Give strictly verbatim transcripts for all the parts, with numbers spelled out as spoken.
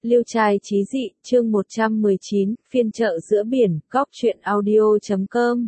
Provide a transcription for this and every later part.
Liêu trai chí dị, chương một trăm mười chín, phiên chợ giữa biển, góc truyện audio chấm com.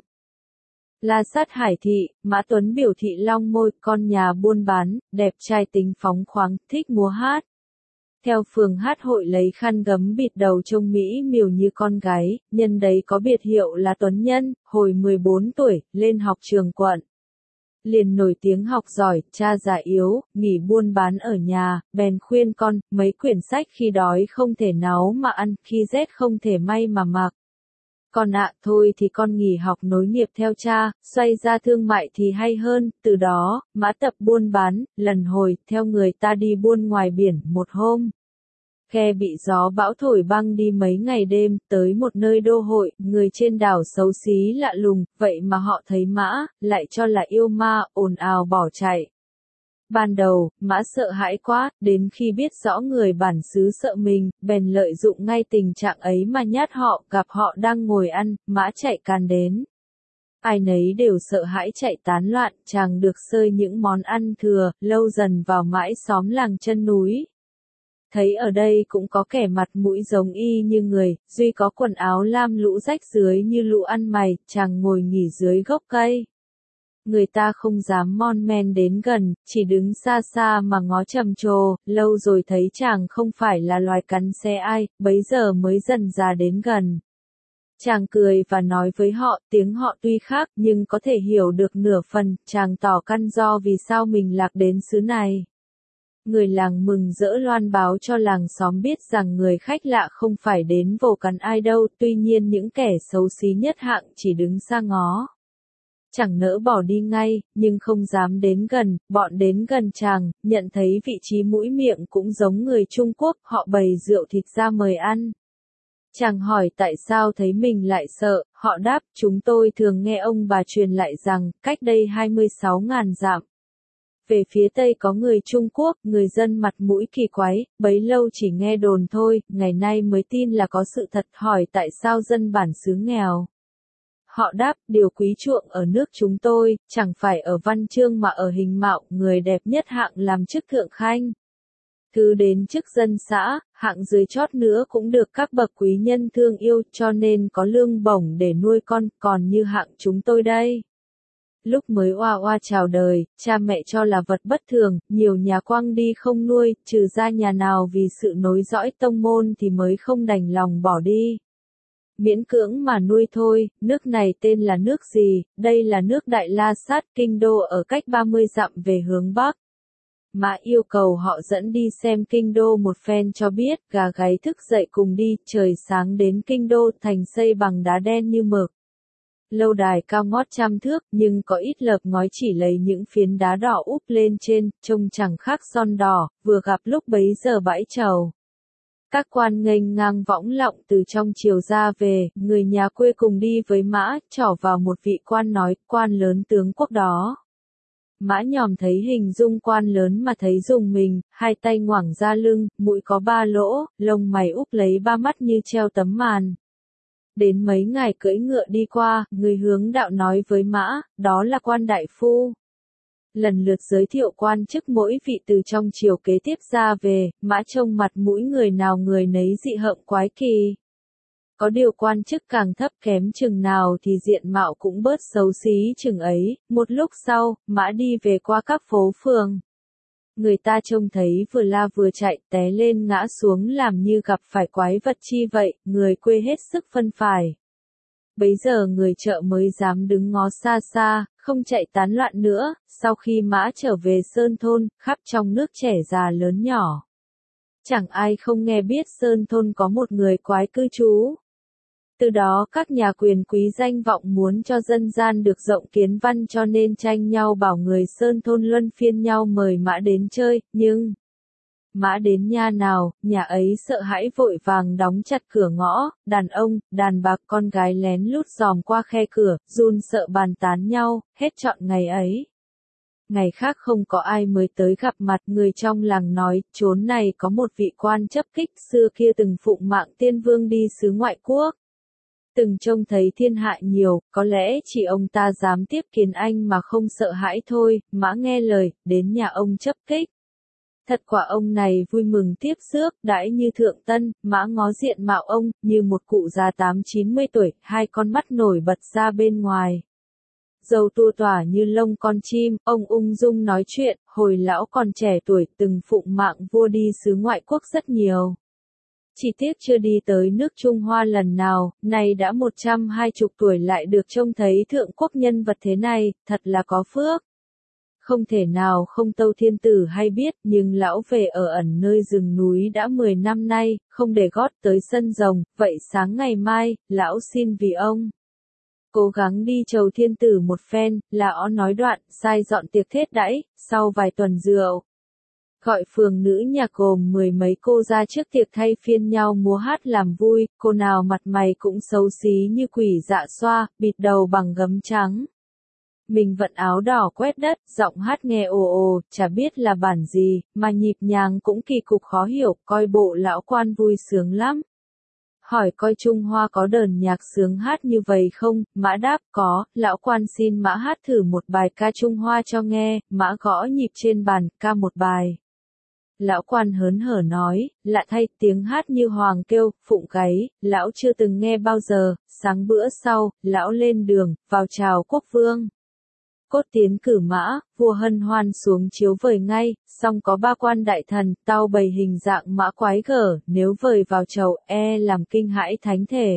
La Sát Hải Thị, Mã Tuấn biểu thị long môi, con nhà buôn bán, đẹp trai tính phóng khoáng, thích múa hát. Theo phường hát hội lấy khăn gấm bịt đầu trông mỹ miều như con gái, nhân đấy có biệt hiệu là Tuấn Nhân, hồi mười bốn tuổi, lên học trường quận. Liền nổi tiếng học giỏi, cha già yếu, nghỉ buôn bán ở nhà, bèn khuyên con, mấy quyển sách khi đói không thể nấu mà ăn, khi rét không thể may mà mặc. Con ạ, thôi thì con nghỉ học nối nghiệp theo cha, xoay ra thương mại thì hay hơn, từ đó, Mã tập buôn bán, lần hồi, theo người ta đi buôn ngoài biển, một hôm. Ghe bị gió bão thổi băng đi mấy ngày đêm, tới một nơi đô hội, người trên đảo xấu xí lạ lùng, vậy mà họ thấy Mã, lại cho là yêu ma, ồn ào bỏ chạy. Ban đầu, Mã sợ hãi quá, đến khi biết rõ người bản xứ sợ mình, bèn lợi dụng ngay tình trạng ấy mà nhát họ, gặp họ đang ngồi ăn, Mã chạy can đến. Ai nấy đều sợ hãi chạy tán loạn, chàng được xơi những món ăn thừa, lâu dần vào mãi xóm làng chân núi. Thấy ở đây cũng có kẻ mặt mũi giống y như người, duy có quần áo lam lũ rách dưới như lũ ăn mày, chàng ngồi nghỉ dưới gốc cây. Người ta không dám mon men đến gần, chỉ đứng xa xa mà ngó trầm trồ, lâu rồi thấy chàng không phải là loài cắn xé ai, bấy giờ mới dần dà đến gần. Chàng cười và nói với họ, tiếng họ tuy khác nhưng có thể hiểu được nửa phần, chàng tỏ căn do vì sao mình lạc đến xứ này. Người làng mừng rỡ loan báo cho làng xóm biết rằng người khách lạ không phải đến vồ cắn ai đâu, tuy nhiên những kẻ xấu xí nhất hạng chỉ đứng xa ngó. Chẳng nỡ bỏ đi ngay, nhưng không dám đến gần, bọn đến gần chàng, nhận thấy vị trí mũi miệng cũng giống người Trung Quốc, họ bày rượu thịt ra mời ăn. Chàng hỏi tại sao thấy mình lại sợ, họ đáp, chúng tôi thường nghe ông bà truyền lại rằng, cách đây hai mươi sáu ngàn dặm. Về phía Tây có người Trung Quốc, người dân mặt mũi kỳ quái, bấy lâu chỉ nghe đồn thôi, ngày nay mới tin là có sự thật, hỏi tại sao dân bản xứ nghèo. Họ đáp, điều quý chuộng ở nước chúng tôi, chẳng phải ở văn chương mà ở hình mạo, người đẹp nhất hạng làm chức thượng khanh. Cứ đến chức dân xã, hạng dưới chót nữa cũng được các bậc quý nhân thương yêu, cho nên có lương bổng để nuôi con, còn như hạng chúng tôi đây. Lúc mới oa oa chào đời, cha mẹ cho là vật bất thường, nhiều nhà quăng đi không nuôi, trừ ra nhà nào vì sự nối dõi tông môn thì mới không đành lòng bỏ đi. Miễn cưỡng mà nuôi thôi, nước này tên là nước gì, đây là nước Đại La Sát, kinh đô ở cách ba mươi dặm về hướng Bắc. Mã yêu cầu họ dẫn đi xem kinh đô một phen cho biết, gà gáy thức dậy cùng đi, trời sáng đến kinh đô, thành xây bằng đá đen như mực. Lâu đài cao ngót trăm thước, nhưng có ít lợp ngói chỉ lấy những phiến đá đỏ úp lên trên, trông chẳng khác son đỏ, vừa gặp lúc bấy giờ bãi trầu. Các quan nghênh ngang võng lọng từ trong triều ra về, người nhà quê cùng đi với Mã, trỏ vào một vị quan nói, quan lớn tướng quốc đó. Mã nhòm thấy hình dung quan lớn mà thấy dùng mình, hai tay ngoẳng ra lưng, mũi có ba lỗ, lông mày úp lấy ba mắt như treo tấm màn. Đến mấy ngày cưỡi ngựa đi qua, người hướng đạo nói với Mã, đó là quan đại phu. Lần lượt giới thiệu quan chức mỗi vị từ trong triều kế tiếp ra về, Mã trông mặt mũi người nào người nấy dị hợm quái kỳ. Có điều quan chức càng thấp kém chừng nào thì diện mạo cũng bớt xấu xí chừng ấy, một lúc sau, Mã đi về qua các phố phường. Người ta trông thấy vừa la vừa chạy, té lên ngã xuống làm như gặp phải quái vật chi vậy, người quê hết sức phân phài. Bấy giờ người chợ mới dám đứng ngó xa xa, không chạy tán loạn nữa, sau khi Mã trở về Sơn Thôn, khắp trong nước trẻ già lớn nhỏ. Chẳng ai không nghe biết Sơn Thôn có một người quái cư trú. Từ đó các nhà quyền quý danh vọng muốn cho dân gian được rộng kiến văn cho nên tranh nhau bảo người Sơn Thôn luân phiên nhau mời Mã đến chơi, nhưng Mã đến nhà nào, nhà ấy sợ hãi vội vàng đóng chặt cửa ngõ, đàn ông, đàn bà, con gái lén lút dòm qua khe cửa, run sợ bàn tán nhau, hết trọn ngày ấy. Ngày khác không có ai mới tới gặp mặt, người trong làng nói, chốn này có một vị quan chấp kích xưa kia từng phụng mạng tiên vương đi xứ ngoại quốc. Từng trông thấy thiên hạ nhiều, có lẽ chỉ ông ta dám tiếp kiến anh mà không sợ hãi thôi, Mã nghe lời, đến nhà ông chấp kích. Thật quả ông này vui mừng tiếp rước, đãi như thượng tân, mã ngó diện mạo ông, như một cụ già tám chín mươi tuổi, hai con mắt nổi bật ra bên ngoài. Dầu tua tỏa như lông con chim, ông ung dung nói chuyện, hồi lão còn trẻ tuổi từng phụng mạng vua đi xứ ngoại quốc rất nhiều. Chỉ tiếc chưa đi tới nước Trung Hoa lần nào, nay đã một trăm hai mươi tuổi lại được trông thấy thượng quốc nhân vật thế này, thật là có phước. Không thể nào không tâu thiên tử hay biết, nhưng lão về ở ẩn nơi rừng núi đã mười năm nay, không để gót tới sân rồng, vậy sáng ngày mai, lão xin vì ông. Cố gắng đi chầu thiên tử một phen, lão nói đoạn, sai dọn tiệc thết đãi, sau vài tuần rượu. Gọi phường nữ nhạc gồm mười mấy cô ra trước tiệc thay phiên nhau múa hát làm vui, cô nào mặt mày cũng xấu xí như quỷ dạ xoa, bịt đầu bằng gấm trắng. Mình vận áo đỏ quét đất, giọng hát nghe ồ ồ, chả biết là bản gì, mà nhịp nhàng cũng kỳ cục khó hiểu, coi bộ lão quan vui sướng lắm. Hỏi coi Trung Hoa có đờn nhạc sướng hát như vậy không, mã đáp có, lão quan xin mã hát thử một bài ca Trung Hoa cho nghe, mã gõ nhịp trên bàn, ca một bài. Lão quan hớn hở nói, lạ thay, tiếng hát như hoàng kêu, phụng gáy, lão chưa từng nghe bao giờ, sáng bữa sau, lão lên đường, vào chào quốc vương. Cốt tiến cử mã, vua hân hoan xuống chiếu vời ngay, song có ba quan đại thần, tao bày hình dạng mã quái gở, nếu vời vào chầu, e làm kinh hãi thánh thể.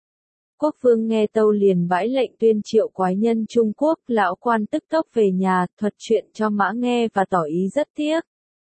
Quốc vương nghe tâu liền bãi lệnh tuyên triệu quái nhân Trung Quốc, lão quan tức tốc về nhà, thuật chuyện cho mã nghe và tỏ ý rất tiếc.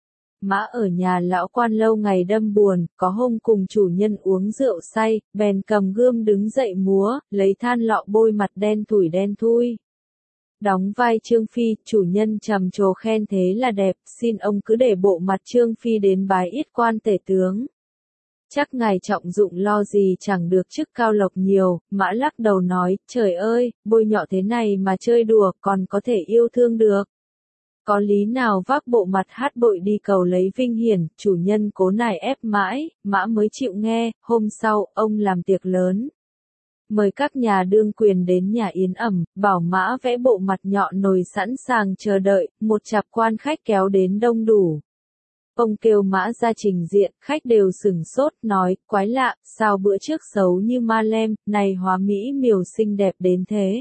Mã ở nhà lão quan lâu ngày đâm buồn, có hôm cùng chủ nhân uống rượu say, bèn cầm gươm đứng dậy múa, lấy than lọ bôi mặt đen thủi đen thui. Đóng vai Trương Phi, chủ nhân trầm trồ khen thế là đẹp, xin ông cứ để bộ mặt Trương Phi đến bái yết quan tể tướng. Chắc ngài trọng dụng lo gì chẳng được chức cao lộc nhiều, mã lắc đầu nói, trời ơi, bôi nhọ thế này mà chơi đùa, còn có thể yêu thương được. Có lý nào vác bộ mặt hát bội đi cầu lấy vinh hiển, chủ nhân cố nài ép mãi, mã mới chịu nghe, hôm sau, ông làm tiệc lớn. Mời các nhà đương quyền đến nhà yến ẩm, bảo mã vẽ bộ mặt nhọn nồi sẵn sàng chờ đợi, một chặp quan khách kéo đến đông đủ. Ông kêu mã ra trình diện, khách đều sửng sốt, nói, quái lạ, sao bữa trước xấu như ma lem, này hóa mỹ miều xinh đẹp đến thế.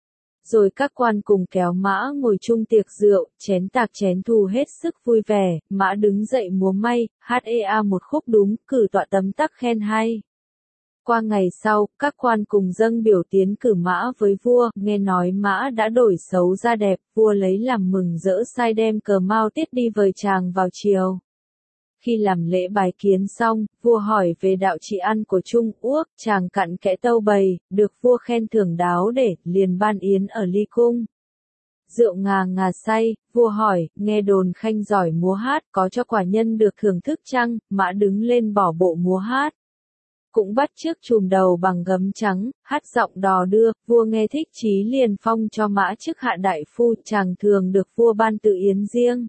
Rồi các quan cùng kéo mã ngồi chung tiệc rượu, chén tạc chén thù hết sức vui vẻ, mã đứng dậy múa may, hát ê a một khúc đúng, cử tọa tấm tắc khen hay. Qua ngày sau, các quan cùng dâng biểu tiến cử mã với vua, nghe nói mã đã đổi xấu ra đẹp, vua lấy làm mừng rỡ sai đem cờ mao tiết đi vời chàng vào chiều. Khi làm lễ bái kiến xong, vua hỏi về đạo trị ăn của Trung Quốc, chàng cặn kẽ tâu bày, được vua khen thưởng đáo để, liền ban yến ở ly cung. Rượu ngà ngà say, vua hỏi, nghe đồn khanh giỏi múa hát, có cho quả nhân được thưởng thức chăng, mã đứng lên bỏ bộ múa hát. Cũng bắt chước chùm đầu bằng gấm trắng, hát giọng đò đưa, vua nghe thích chí liền phong cho mã chức hạ đại phu, chàng thường được vua ban tự yến riêng.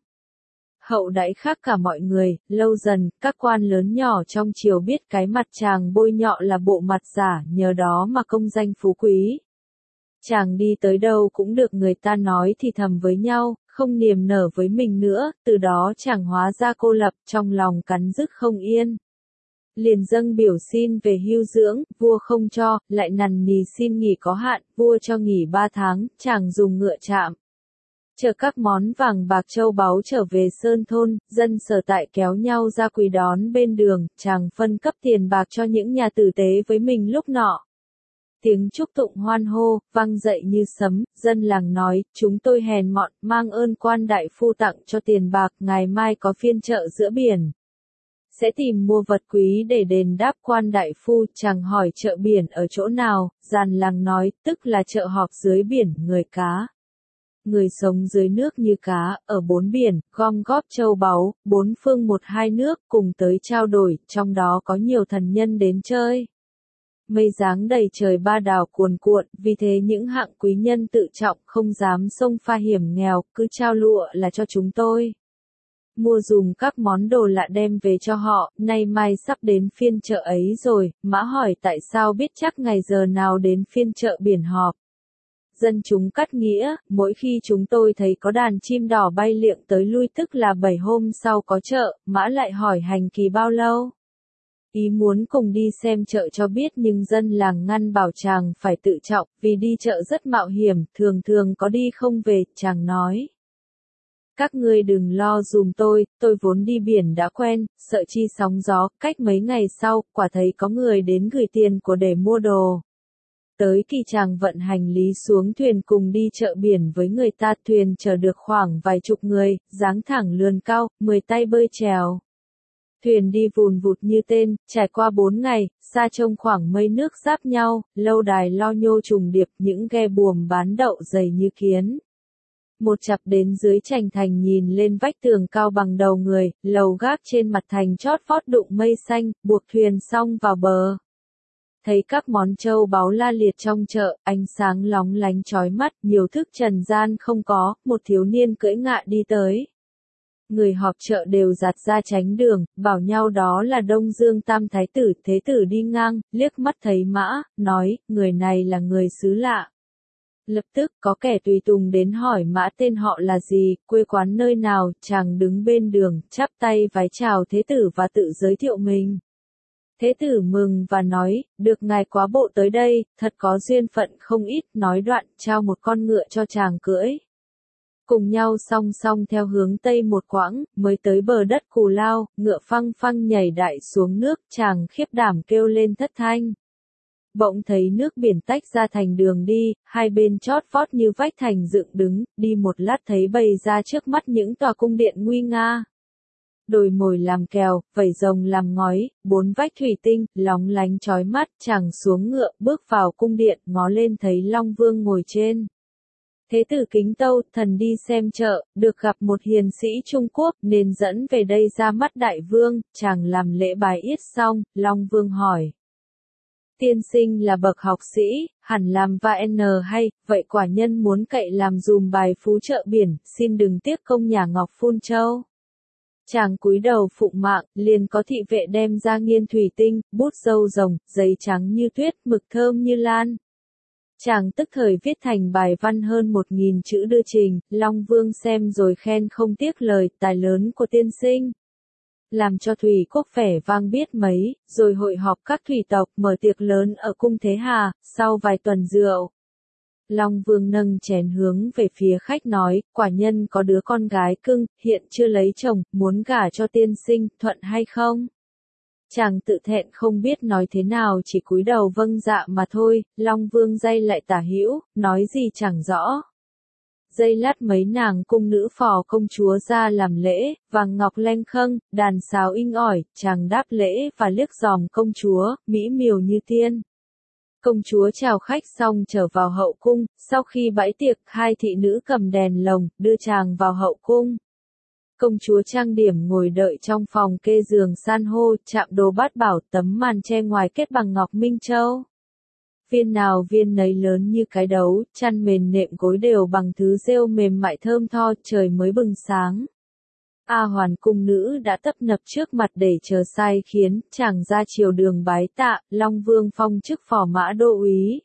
Hậu đãi khác cả mọi người, lâu dần, các quan lớn nhỏ trong triều biết cái mặt chàng bôi nhọ là bộ mặt giả, nhờ đó mà công danh phú quý. Chàng đi tới đâu cũng được người ta nói thì thầm với nhau, không niềm nở với mình nữa, từ đó chàng hóa ra cô lập, trong lòng cắn rứt không yên. Liền dâng biểu xin về hưu dưỡng, vua không cho, lại nằn nì xin nghỉ có hạn, vua cho nghỉ ba tháng, chàng dùng ngựa chạm. Chờ các món vàng bạc châu báu trở về sơn thôn, dân sở tại kéo nhau ra quỳ đón bên đường, chàng phân cấp tiền bạc cho những nhà tử tế với mình lúc nọ. Tiếng chúc tụng hoan hô, vang dậy như sấm, dân làng nói, chúng tôi hèn mọn, mang ơn quan đại phu tặng cho tiền bạc, ngày mai có phiên chợ giữa biển. Sẽ tìm mua vật quý để đền đáp quan đại phu, chàng hỏi chợ biển ở chỗ nào, giàn làng nói, tức là chợ họp dưới biển, người cá. Người sống dưới nước như cá, ở bốn biển, gom góp châu báu, bốn phương một hai nước, cùng tới trao đổi, trong đó có nhiều thần nhân đến chơi. Mây dáng đầy trời ba đảo cuồn cuộn, vì thế những hạng quý nhân tự trọng không dám xông pha hiểm nghèo, cứ trao lụa là cho chúng tôi. Mua dùng các món đồ lạ đem về cho họ, nay mai sắp đến phiên chợ ấy rồi, mã hỏi tại sao biết chắc ngày giờ nào đến phiên chợ biển họp. dân chúng cắt nghĩa, mỗi khi chúng tôi thấy có đàn chim đỏ bay liệng tới lui tức là bảy hôm sau có chợ, Mã lại hỏi hành kỳ bao lâu. Ý muốn cùng đi xem chợ cho biết nhưng dân làng ngăn bảo chàng phải tự trọng, vì đi chợ rất mạo hiểm, thường thường có đi không về, chàng nói. Các ngươi đừng lo dùm tôi, tôi vốn đi biển đã quen, sợ chi sóng gió, cách mấy ngày sau, quả thấy có người đến gửi tiền của để mua đồ. Tới kỳ chàng vận hành lý xuống thuyền cùng đi chợ biển với người ta, thuyền chở được khoảng vài chục người, dáng thẳng lươn cao, mười tay bơi chèo. Thuyền đi vùn vụt như tên, trải qua bốn ngày, xa trông khoảng mây nước giáp nhau, lâu đài lo nhô trùng điệp, những ghe buồm bán đậu dày như kiến. Một chặp đến dưới chành thành nhìn lên vách tường cao bằng đầu người, lầu gác trên mặt thành chót vót đụng mây xanh, buộc thuyền xong vào bờ. Thấy các món châu báu la liệt trong chợ, ánh sáng lóng lánh chói mắt, nhiều thức trần gian không có, một thiếu niên cưỡi ngựa đi tới. Người họp chợ đều giạt ra tránh đường, bảo nhau đó là Đông Dương Tam Thái tử, Thế tử đi ngang, liếc mắt thấy Mã, nói, người này là người xứ lạ. Lập tức có kẻ tùy tùng đến hỏi Mã tên họ là gì, quê quán nơi nào, chàng đứng bên đường, chắp tay vái chào Thế tử và tự giới thiệu mình. Thế tử mừng và nói, được ngài quá bộ tới đây, thật có duyên phận không ít, nói đoạn, trao một con ngựa cho chàng cưỡi. Cùng nhau song song theo hướng tây một quãng, mới tới bờ đất Cù Lao, ngựa phăng phăng nhảy đại xuống nước, chàng khiếp đảm kêu lên thất thanh. Bỗng thấy nước biển tách ra thành đường đi, hai bên chót vót như vách thành dựng đứng, đi một lát thấy bày ra trước mắt những tòa cung điện nguy nga. Đồi mồi làm kèo, vảy rồng làm ngói, bốn vách thủy tinh, lóng lánh chói mắt, chàng xuống ngựa, bước vào cung điện, ngó lên thấy Long Vương ngồi trên. Thế tử kính tâu, thần đi xem chợ, được gặp một hiền sĩ Trung Quốc, nên dẫn về đây ra mắt đại vương, chàng làm lễ bái yết xong, Long Vương hỏi. Tiên sinh là bậc học sĩ, hẳn làm va n hay, vậy quả nhân muốn cậy làm dùm bài phú chợ biển, xin đừng tiếc công nhà Ngọc Phun Châu. Chàng cúi đầu phụng mạng, liền có thị vệ đem ra nghiên thủy tinh, bút dâu rồng, giấy trắng như tuyết, mực thơm như lan. Chàng tức thời viết thành bài văn hơn một nghìn chữ đưa trình, Long Vương xem rồi khen không tiếc lời, tài lớn của tiên sinh. Làm cho Thủy Quốc vẻ vang biết mấy, rồi hội họp các thủy tộc mở tiệc lớn ở cung Thế Hà, sau vài tuần rượu. Long Vương nâng chén hướng về phía khách nói, quả nhân có đứa con gái cưng, hiện chưa lấy chồng, muốn gả cho tiên sinh, thuận hay không? Chàng tự thẹn không biết nói thế nào, chỉ cúi đầu vâng dạ mà thôi. Long Vương day lại tả hữu, nói gì chẳng rõ. Giây lát mấy nàng cung nữ phò công chúa ra làm lễ, vàng ngọc leng khâng, đàn sáo inh ỏi, chàng đáp lễ và liếc dòm công chúa, mỹ miều như tiên. Công chúa chào khách xong trở vào hậu cung, sau khi bãi tiệc, hai thị nữ cầm đèn lồng, đưa chàng vào hậu cung. Công chúa trang điểm ngồi đợi trong phòng kê giường san hô, chạm đồ bát bảo, tấm màn che ngoài kết bằng ngọc minh châu. Viên nào viên nấy lớn như cái đấu, chăn mền nệm gối đều bằng thứ rêu mềm mại thơm tho, trời mới bừng sáng. A Hoàn cung nữ đã tấp nập trước mặt để chờ sai khiến, chàng ra chiều đường bái tạ, Long Vương phong chức phò mã đô úy.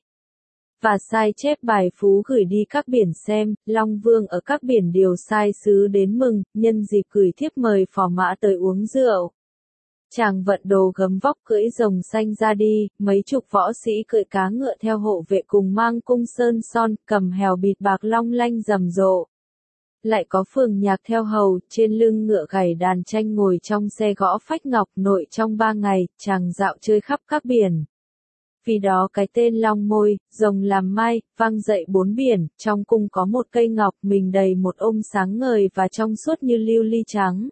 Và sai chép bài phú gửi đi các biển xem, Long Vương ở các biển điều sai sứ đến mừng, nhân dịp gửi thiếp mời phò mã tới uống rượu. Chàng vận đồ gấm vóc cưỡi rồng xanh ra đi, mấy chục võ sĩ cưỡi cá ngựa theo hộ vệ cùng mang cung sơn son, cầm hèo bịt bạc long lanh rầm rộ. Lại có phường nhạc theo hầu, trên lưng ngựa gảy đàn tranh ngồi trong xe gõ phách ngọc, nội trong ba ngày, chàng dạo chơi khắp các biển. Vì đó cái tên long môi, rồng làm mai, vang dậy bốn biển, trong cung có một cây ngọc mình đầy một ôm sáng ngời và trong suốt như lưu ly trắng.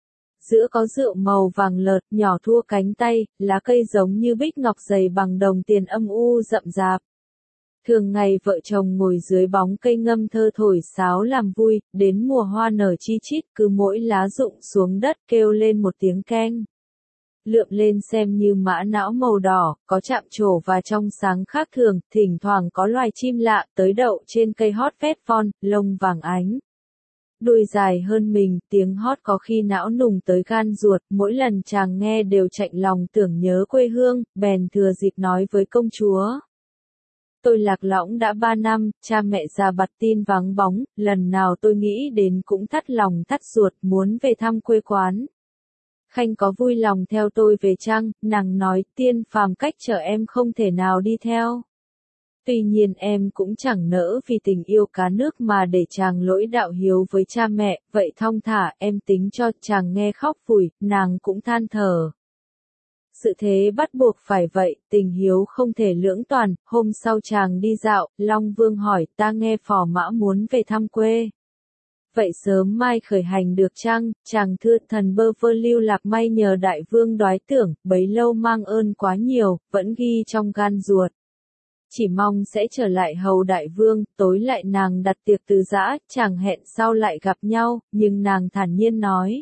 Giữa có rượu màu vàng lợt, nhỏ thua cánh tay, lá cây giống như bích ngọc dày bằng đồng tiền âm u rậm rạp. Thường ngày vợ chồng ngồi dưới bóng cây ngâm thơ thổi sáo làm vui, đến mùa hoa nở chi chít cứ mỗi lá rụng xuống đất kêu lên một tiếng keng. Lượm lên xem như mã não màu đỏ, có chạm trổ và trong sáng khác thường, thỉnh thoảng có loài chim lạ tới đậu trên cây hót phét von, lông vàng ánh. Đuôi dài hơn mình, tiếng hót có khi não nùng tới gan ruột, mỗi lần chàng nghe đều chạnh lòng tưởng nhớ quê hương, bèn thừa dịp nói với công chúa. Tôi lạc lõng đã ba năm, cha mẹ già bặt tin vắng bóng, lần nào tôi nghĩ đến cũng thắt lòng thắt ruột muốn về thăm quê quán. Khanh có vui lòng theo tôi về chăng? Nàng nói, tiên phàm cách trở em không thể nào đi theo. Tuy nhiên em cũng chẳng nỡ vì tình yêu cá nước mà để chàng lỗi đạo hiếu với cha mẹ, vậy thong thả em tính cho chàng nghe khóc phủi, nàng cũng than thở. Sự thế bắt buộc phải vậy, tình hiếu không thể lưỡng toàn, hôm sau chàng đi dạo, Long Vương hỏi ta nghe phò mã muốn về thăm quê. Vậy sớm mai khởi hành được chăng? Chàng thưa thần bơ vơ lưu lạc may nhờ đại vương đoái tưởng, bấy lâu mang ơn quá nhiều, vẫn ghi trong gan ruột. Chỉ mong sẽ trở lại hầu đại vương, tối lại nàng đặt tiệc từ giã, chàng hẹn sau lại gặp nhau, nhưng nàng thản nhiên nói.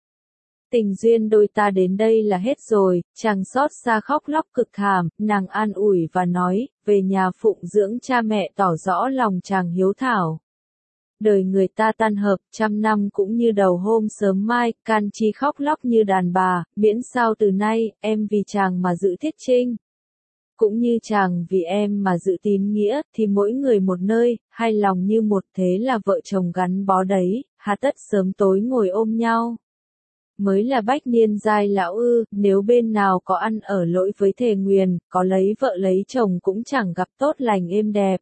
Tình duyên đôi ta đến đây là hết rồi, chàng xót xa khóc lóc cực thảm, nàng an ủi và nói, về nhà phụng dưỡng cha mẹ tỏ rõ lòng chàng hiếu thảo. Đời người ta tan hợp, trăm năm cũng như đầu hôm sớm mai, can chi khóc lóc như đàn bà, miễn sao từ nay, em vì chàng mà giữ thiết trinh. Cũng như chàng vì em mà giữ tín nghĩa, thì mỗi người một nơi, hai lòng như một thế là vợ chồng gắn bó đấy, hà tất sớm tối ngồi ôm nhau. Mới là bách niên giai lão ư, nếu bên nào có ăn ở lỗi với thề nguyền, có lấy vợ lấy chồng cũng chẳng gặp tốt lành êm đẹp.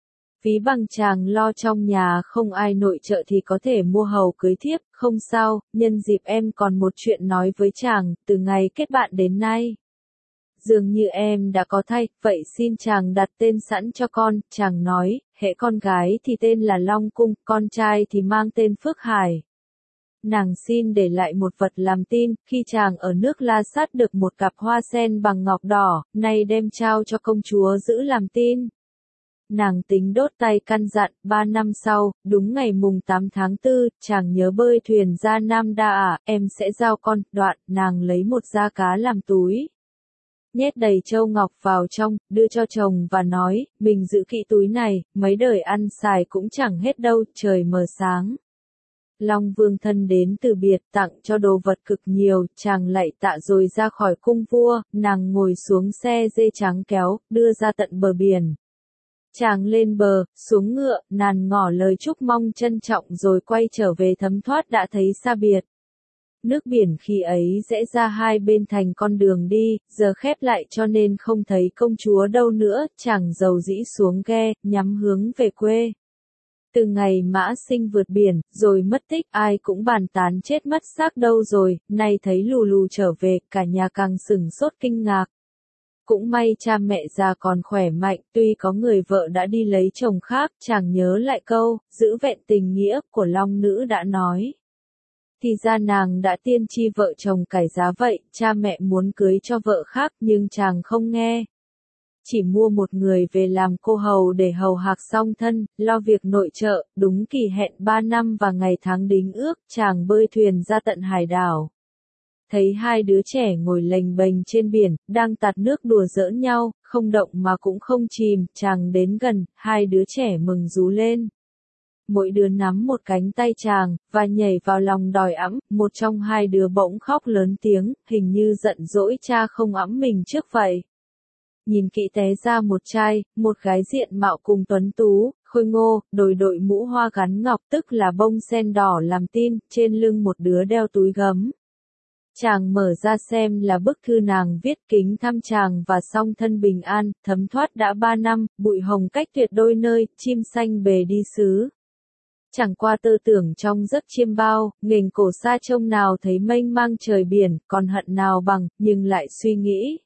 Ví bằng chàng lo trong nhà không ai nội trợ thì có thể mua hầu cưới thiếp, không sao, nhân dịp em còn một chuyện nói với chàng, từ ngày kết bạn đến nay. Dường như em đã có thai, vậy xin chàng đặt tên sẵn cho con, chàng nói, hễ con gái thì tên là Long Cung, con trai thì mang tên Phước Hải. Nàng xin để lại một vật làm tin, khi chàng ở nước La Sát được một cặp hoa sen bằng ngọc đỏ, nay đem trao cho công chúa giữ làm tin. Nàng tính đốt tay căn dặn, ba năm sau, đúng ngày mùng tám tháng tư, chàng nhớ bơi thuyền ra Nam Đa à, em sẽ giao con, đoạn, nàng lấy một da cá làm túi. Nhét đầy châu ngọc vào trong, đưa cho chồng và nói, mình giữ kỹ túi này, mấy đời ăn xài cũng chẳng hết đâu, trời mờ sáng. Long Vương thân đến từ biệt tặng cho đồ vật cực nhiều, chàng lạy tạ rồi ra khỏi cung vua, nàng ngồi xuống xe dê trắng kéo, đưa ra tận bờ biển. Chàng lên bờ, xuống ngựa, nàng ngỏ lời chúc mong trân trọng rồi quay trở về thấm thoát đã thấy xa biệt. Nước biển khi ấy rẽ ra hai bên thành con đường đi, giờ khép lại cho nên không thấy công chúa đâu nữa, chàng dầu dĩ xuống ghe, nhắm hướng về quê. Từ ngày Mã Sinh vượt biển, rồi mất tích, ai cũng bàn tán chết mất xác đâu rồi, nay thấy lù lù trở về, cả nhà càng sửng sốt kinh ngạc. Cũng may cha mẹ già còn khỏe mạnh, tuy có người vợ đã đi lấy chồng khác, chàng nhớ lại câu, giữ vẹn tình nghĩa, của Long Nữ đã nói. Thì ra nàng đã tiên tri vợ chồng cải giá vậy, cha mẹ muốn cưới cho vợ khác nhưng chàng không nghe. Chỉ mua một người về làm cô hầu để hầu hạc song thân, lo việc nội trợ, đúng kỳ hẹn ba năm và ngày tháng đính ước, chàng bơi thuyền ra tận hải đảo. Thấy hai đứa trẻ ngồi lềnh bềnh trên biển, đang tạt nước đùa giỡn nhau, không động mà cũng không chìm, chàng đến gần, hai đứa trẻ mừng rú lên. Mỗi đứa nắm một cánh tay chàng, và nhảy vào lòng đòi ẵm, một trong hai đứa bỗng khóc lớn tiếng, hình như giận dỗi cha không ẵm mình trước vậy. Nhìn kỹ té ra một trai, một gái diện mạo cùng tuấn tú, khôi ngô, đội đội mũ hoa gắn ngọc tức là bông sen đỏ làm tin, trên lưng một đứa đeo túi gấm. Chàng mở ra xem là bức thư nàng viết kính thăm chàng và song thân bình an, thấm thoát đã ba năm, bụi hồng cách tuyệt đôi nơi, chim xanh bề đi xứ. Chẳng qua tơ tưởng trong giấc chiêm bao, nghềnh cổ xa trông nào thấy mênh mang trời biển, còn hận nào bằng, nhưng lại suy nghĩ.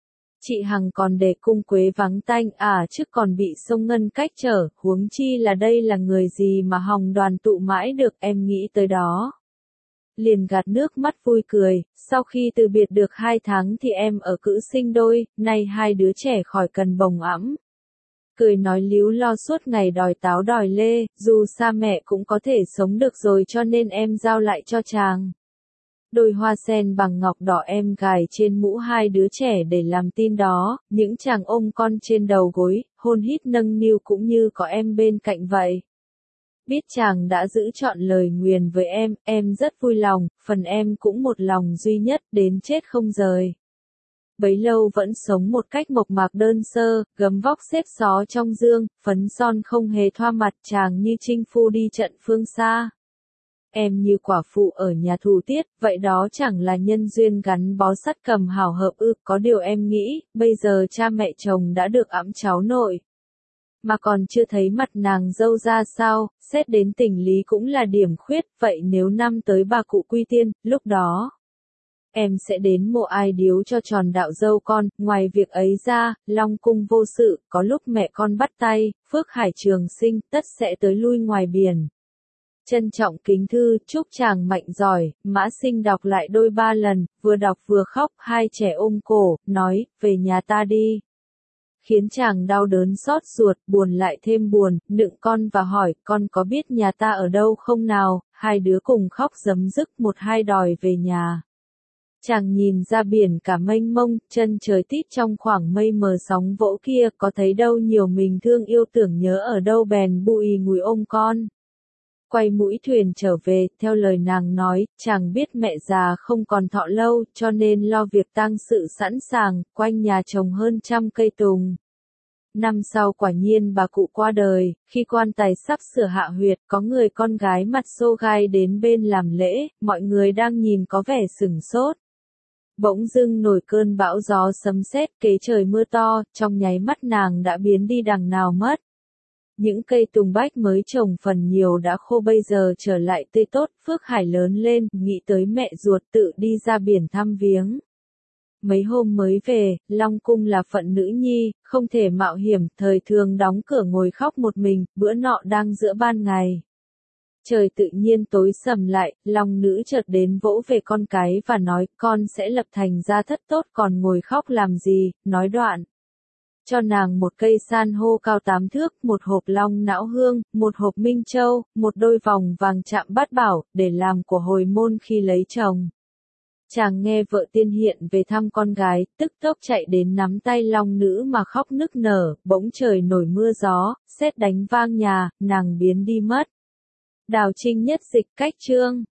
Chị Hằng còn để cung quế vắng tanh à chứ còn bị sông Ngân cách trở, huống chi là đây là người gì mà hòng đoàn tụ mãi được em nghĩ tới đó. Liền gạt nước mắt vui cười, sau khi từ biệt được hai tháng thì em ở cữ sinh đôi, nay hai đứa trẻ khỏi cần bồng ẵm. Cười nói líu lo suốt ngày đòi táo đòi lê, dù xa mẹ cũng có thể sống được rồi cho nên em giao lại cho chàng. Đôi hoa sen bằng ngọc đỏ em gài trên mũ hai đứa trẻ để làm tin đó, những chàng ôm con trên đầu gối, hôn hít nâng niu cũng như có em bên cạnh vậy. Biết chàng đã giữ trọn lời nguyền với em, em rất vui lòng, phần em cũng một lòng duy nhất, đến chết không rời. bấy lâu vẫn sống một cách mộc mạc đơn sơ, gấm vóc xếp xó trong dương, phấn son không hề thoa mặt, chàng như chinh phu đi trận phương xa. Em như quả phụ ở nhà thủ tiết, vậy đó chẳng là nhân duyên gắn bó sắt cầm hảo hợp ư? Có điều em nghĩ, bây giờ cha mẹ chồng đã được ẵm cháu nội, mà còn chưa thấy mặt nàng dâu ra sao, xét đến tình lý cũng là điểm khuyết, vậy nếu năm tới bà cụ quy tiên, lúc đó em sẽ đến mộ ai điếu cho tròn đạo dâu con. Ngoài việc ấy ra, Long cung vô sự, có lúc mẹ con bắt tay, phước hải trường sinh, tất sẽ tới lui ngoài biển. Trân trọng kính thư, chúc chàng mạnh giỏi. Mã Sinh đọc lại đôi ba lần, vừa đọc vừa khóc, hai trẻ ôm cổ, nói, về nhà ta đi. Khiến chàng đau đớn xót ruột, buồn lại thêm buồn, nựng con và hỏi, con có biết nhà ta ở đâu không nào? Hai đứa cùng khóc rấm rức, một hai đòi về nhà. Chàng nhìn ra biển cả mênh mông, chân trời tít trong khoảng mây mờ sóng vỗ kia, có thấy đâu nhiều mình thương yêu tưởng nhớ ở đâu bèn bụi ngùi ôm con. Quay mũi thuyền trở về, theo lời nàng nói, chàng biết mẹ già không còn thọ lâu, cho nên lo việc tang sự sẵn sàng, quanh nhà trồng hơn trăm cây tùng. Năm sau quả nhiên bà cụ qua đời, khi quan tài sắp sửa hạ huyệt, có người con gái mặt xô gai đến bên làm lễ, mọi người đang nhìn có vẻ sửng sốt. Bỗng dưng nổi cơn bão gió sấm sét kế trời mưa to, trong nháy mắt nàng đã biến đi đằng nào mất. Những cây tùng bách mới trồng phần nhiều đã khô bây giờ trở lại tươi tốt, Phước Hải lớn lên, nghĩ tới mẹ ruột tự đi ra biển thăm viếng. Mấy hôm mới về, Long cung là phận nữ nhi, không thể mạo hiểm, thời thường đóng cửa ngồi khóc một mình, bữa nọ đang giữa ban ngày. Trời tự nhiên tối sầm lại, Long nữ chợt đến vỗ về con cái và nói, con sẽ lập thành gia thất tốt còn ngồi khóc làm gì, nói đoạn. Cho nàng một cây san hô cao tám thước, một hộp long não hương, một hộp minh châu, một đôi vòng vàng chạm bát bảo, để làm của hồi môn khi lấy chồng. Chàng nghe vợ tiên hiện về thăm con gái, tức tốc chạy đến nắm tay long nữ mà khóc nức nở, bỗng trời nổi mưa gió, sét đánh vang nhà, nàng biến đi mất. Đào Trinh Nhất dịch cách chương.